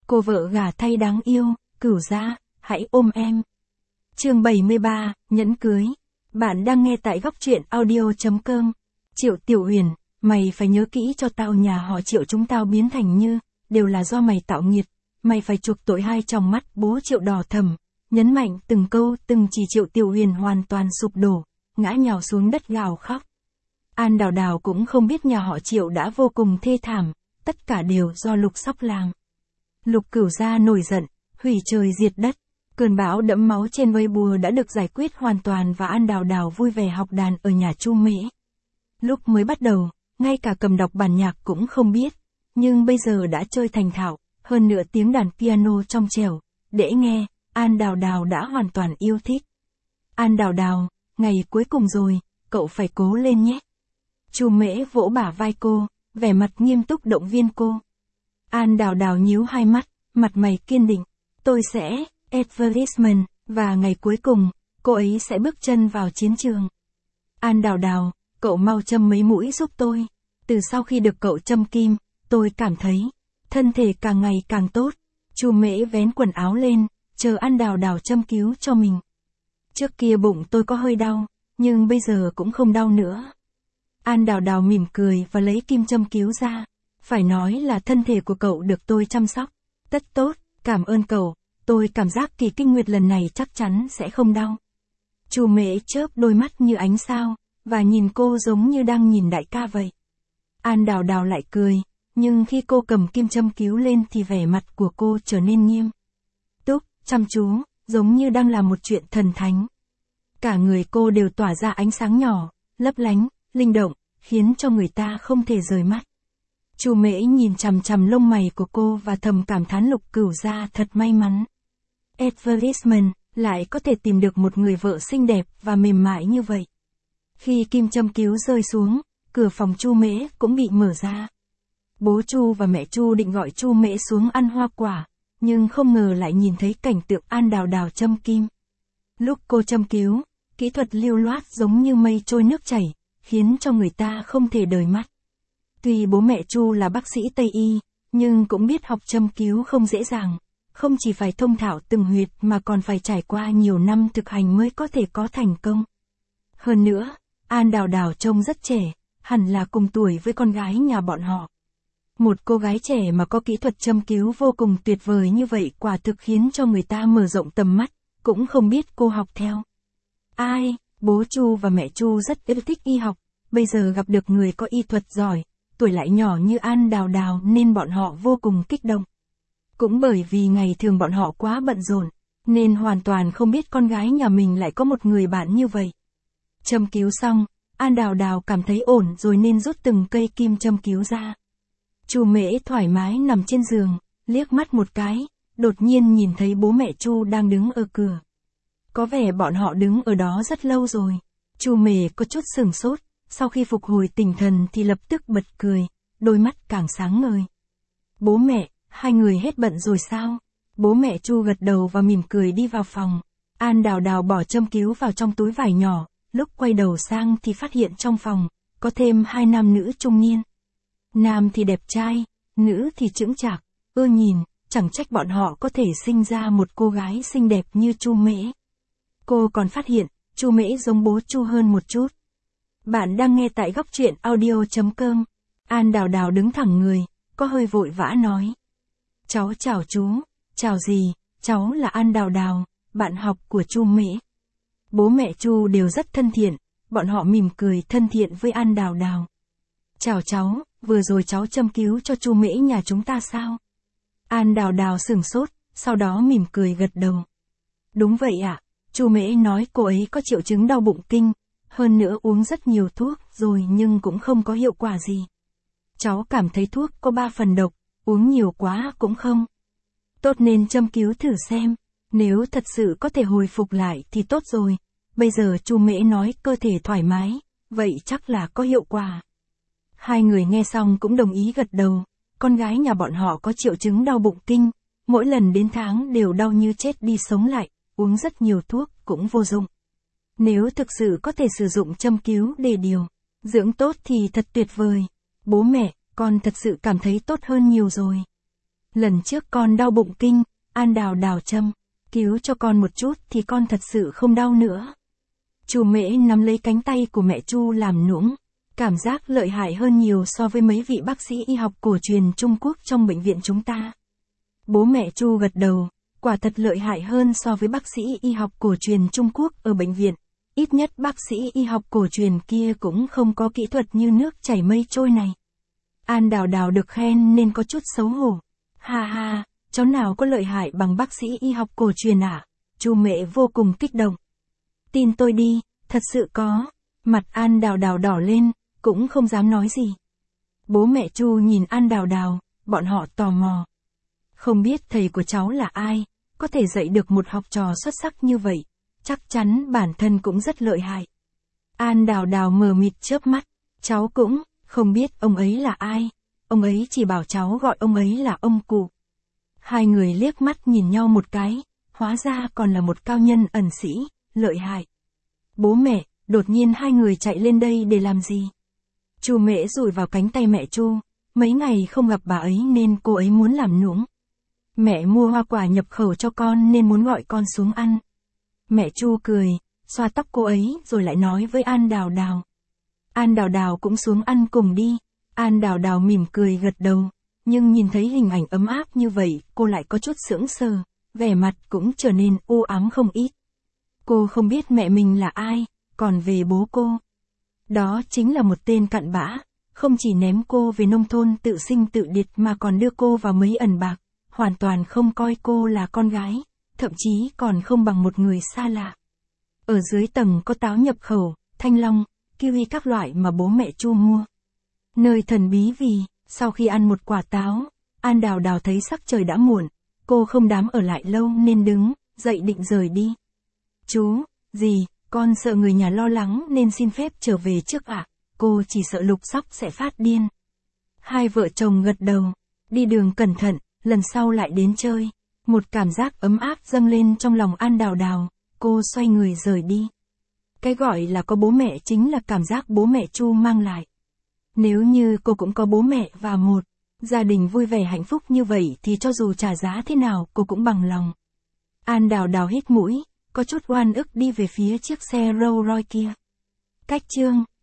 Cô vợ gả thay đáng yêu, Cửu Gia, hãy ôm em. Chương 73, nhẫn cưới. Bạn đang nghe tại góc truyện audio.com. Triệu Tiểu Huyền, mày phải nhớ kỹ cho tao, nhà họ Triệu chúng tao biến thành như, đều là do mày tạo nghiệt. Mày phải chuộc tội. Hai tròng mắt bố Triệu đỏ thẫm, nhấn mạnh từng câu từng chỉ. Triệu Tiểu Huyền hoàn toàn sụp đổ, ngã nhào xuống đất gào khóc. An Đào Đào cũng không biết nhà họ Triệu đã vô cùng thê thảm, tất cả đều do Lục Sóc làm. Lục Cửu Gia nổi giận, hủy trời diệt đất. Cơn bão đẫm máu trên vây bùa đã được giải quyết hoàn toàn và An Đào Đào vui vẻ học đàn ở nhà Chu Mễ. Lúc mới bắt đầu, ngay cả cầm đọc bản nhạc cũng không biết, nhưng bây giờ đã chơi thành thạo, hơn nữa tiếng đàn piano trong trẻo, dễ nghe, An Đào Đào đã hoàn toàn yêu thích. An Đào Đào, ngày cuối cùng rồi, cậu phải cố lên nhé. Chu Mễ vỗ bả vai cô, vẻ mặt nghiêm túc động viên cô. An Đào Đào nhíu hai mắt, mặt mày kiên định. Tôi sẽ, advertisement, và ngày cuối cùng, cô ấy sẽ bước chân vào chiến trường. An Đào Đào, cậu mau châm mấy mũi giúp tôi. Từ sau khi được cậu châm kim, tôi cảm thấy, thân thể càng ngày càng tốt. Chu Mễ vén quần áo lên, chờ An Đào Đào châm cứu cho mình. Trước kia bụng tôi có hơi đau, nhưng bây giờ cũng không đau nữa. An Đào Đào mỉm cười và lấy kim châm cứu ra. Phải nói là thân thể của cậu được tôi chăm sóc. Tất tốt, cảm ơn cậu, tôi cảm giác kỳ kinh nguyệt lần này chắc chắn sẽ không đau. Chu Mễ chớp đôi mắt như ánh sao, và nhìn cô giống như đang nhìn đại ca vậy. An Đào Đào lại cười, nhưng khi cô cầm kim châm cứu lên thì vẻ mặt của cô trở nên nghiêm túc, chăm chú, giống như đang làm một chuyện thần thánh. Cả người cô đều tỏa ra ánh sáng nhỏ, lấp lánh, linh động, khiến cho người ta không thể rời mắt. Chu Mễ nhìn chằm chằm lông mày của cô và thầm cảm thán Lục Cửu Gia thật may mắn. Advertisement, lại có thể tìm được một người vợ xinh đẹp và mềm mại như vậy. Khi kim châm cứu rơi xuống, cửa phòng Chu Mễ cũng bị mở ra. Bố Chu và mẹ Chu định gọi Chu Mễ xuống ăn hoa quả, nhưng không ngờ lại nhìn thấy cảnh tượng An Đào Đào châm kim. Lúc cô châm cứu, kỹ thuật lưu loát giống như mây trôi nước chảy, khiến cho người ta không thể rời mắt. Tuy bố mẹ Chu là bác sĩ Tây y, nhưng cũng biết học châm cứu không dễ dàng, không chỉ phải thông thạo từng huyệt mà còn phải trải qua nhiều năm thực hành mới có thể có thành công. Hơn nữa, An Đào Đào trông rất trẻ, hẳn là cùng tuổi với con gái nhà bọn họ. Một cô gái trẻ mà có kỹ thuật châm cứu vô cùng tuyệt vời như vậy quả thực khiến cho người ta mở rộng tầm mắt, cũng không biết cô học theo ai. Bố Chu và mẹ Chu rất yêu thích y học, bây giờ gặp được người có y thuật giỏi, tuổi lại nhỏ như An Đào Đào nên bọn họ vô cùng kích động. Cũng bởi vì ngày thường bọn họ quá bận rộn, nên hoàn toàn không biết con gái nhà mình lại có một người bạn như vậy. Châm cứu xong, An Đào Đào cảm thấy ổn rồi nên rút từng cây kim châm cứu ra. Chu Mễ thoải mái nằm trên giường, liếc mắt một cái, đột nhiên nhìn thấy bố mẹ Chu đang đứng ở cửa. Có vẻ bọn họ đứng ở đó rất lâu rồi. Chu Mễ có chút sửng sốt, sau khi phục hồi tinh thần thì lập tức bật cười, đôi mắt càng sáng ngời. Bố mẹ, hai người hết bận rồi sao? Bố mẹ Chu gật đầu và mỉm cười đi vào phòng. An Đào Đào bỏ châm cứu vào trong túi vải nhỏ, lúc quay đầu sang thì phát hiện trong phòng có thêm hai nam nữ trung niên. Nam thì đẹp trai, nữ thì chững chạc, ưa nhìn, chẳng trách bọn họ có thể sinh ra một cô gái xinh đẹp như Chu Mễ. Cô còn phát hiện, Chu Mễ giống bố Chu hơn một chút. Bạn đang nghe tại góc truyện audio.com. An Đào Đào đứng thẳng người, có hơi vội vã nói. Cháu chào chú. Chào gì, cháu là An Đào Đào, bạn học của Chu Mễ. Bố mẹ Chu đều rất thân thiện, bọn họ mỉm cười thân thiện với An Đào Đào. Chào cháu, vừa rồi cháu châm cứu cho Chu Mễ nhà chúng ta sao? An Đào Đào sửng sốt, sau đó mỉm cười gật đầu. Đúng vậy ạ, Chu Mễ nói cô ấy có triệu chứng đau bụng kinh, hơn nữa uống rất nhiều thuốc rồi nhưng cũng không có hiệu quả gì. Cháu cảm thấy thuốc có 3 phần độc, uống nhiều quá cũng không tốt nên châm cứu thử xem, nếu thật sự có thể hồi phục lại thì tốt rồi. Bây giờ Chu Mễ nói cơ thể thoải mái, vậy chắc là có hiệu quả. Hai người nghe xong cũng đồng ý gật đầu, con gái nhà bọn họ có triệu chứng đau bụng kinh, mỗi lần đến tháng đều đau như chết đi sống lại, uống rất nhiều thuốc cũng vô dụng. Nếu thực sự có thể sử dụng châm cứu để điều dưỡng tốt thì thật tuyệt vời. Bố mẹ, con thật sự cảm thấy tốt hơn nhiều rồi. Lần trước con đau bụng kinh, An Đào Đào châm, cứu cho con một chút thì con thật sự không đau nữa. Chu Mễ nắm lấy cánh tay của mẹ Chu làm nũng, cảm giác lợi hại hơn nhiều so với mấy vị bác sĩ y học cổ truyền Trung Quốc trong bệnh viện chúng ta. Bố mẹ Chu gật đầu, quả thật lợi hại hơn so với bác sĩ y học cổ truyền Trung Quốc ở bệnh viện. Ít nhất bác sĩ y học cổ truyền kia cũng không có kỹ thuật như nước chảy mây trôi này. An Đào Đào được khen nên có chút xấu hổ. Ha ha, cháu nào có lợi hại bằng bác sĩ y học cổ truyền à? Chu Mễ vô cùng kích động. Tin tôi đi, thật sự có. Mặt An Đào Đào đỏ lên, cũng không dám nói gì. Bố mẹ Chu nhìn An Đào Đào, bọn họ tò mò. Không biết thầy của cháu là ai, có thể dạy được một học trò xuất sắc như vậy, chắc chắn bản thân cũng rất lợi hại. An Đào Đào mờ mịt chớp mắt, cháu cũng không biết ông ấy là ai, ông ấy chỉ bảo cháu gọi ông ấy là ông cụ. Hai người liếc mắt nhìn nhau một cái, hóa ra còn là một cao nhân ẩn sĩ, lợi hại. Bố mẹ, đột nhiên hai người chạy lên đây để làm gì? Chu Mễ dụi vào cánh tay mẹ Chu, mấy ngày không gặp bà ấy nên cô ấy muốn làm nũng. Mẹ mua hoa quả nhập khẩu cho con nên muốn gọi con xuống ăn. Mẹ Chu cười, xoa tóc cô ấy rồi lại nói với An Đào Đào. An Đào Đào cũng xuống ăn cùng đi. An Đào Đào mỉm cười gật đầu, nhưng nhìn thấy hình ảnh ấm áp như vậy, cô lại có chút sững sờ, vẻ mặt cũng trở nên u ám không ít. Cô không biết mẹ mình là ai, còn về bố cô. Đó chính là một tên cặn bã, không chỉ ném cô về nông thôn tự sinh tự diệt mà còn đưa cô vào mấy ẩn bạc, hoàn toàn không coi cô là con gái, thậm chí còn không bằng một người xa lạ. Ở dưới tầng có táo nhập khẩu, thanh long, kiwi các loại mà bố mẹ Chu mua. Nơi thần bí vì, sau khi ăn một quả táo, An Đào Đào thấy sắc trời đã muộn, cô không dám ở lại lâu nên đứng dậy định rời đi. Chú, gì, con sợ người nhà lo lắng nên xin phép trở về trước ạ, cô chỉ sợ Lục Sóc sẽ phát điên. Hai vợ chồng gật đầu, đi đường cẩn thận, lần sau lại đến chơi. Một cảm giác ấm áp dâng lên trong lòng An Đào Đào, cô xoay người rời đi. Cái gọi là có bố mẹ chính là cảm giác bố mẹ Chu mang lại. Nếu như cô cũng có bố mẹ và một gia đình vui vẻ hạnh phúc như vậy thì cho dù trả giá thế nào cô cũng bằng lòng. An Đào Đào hít mũi, có chút oan ức đi về phía chiếc xe Rolls Royce kia. Cách chương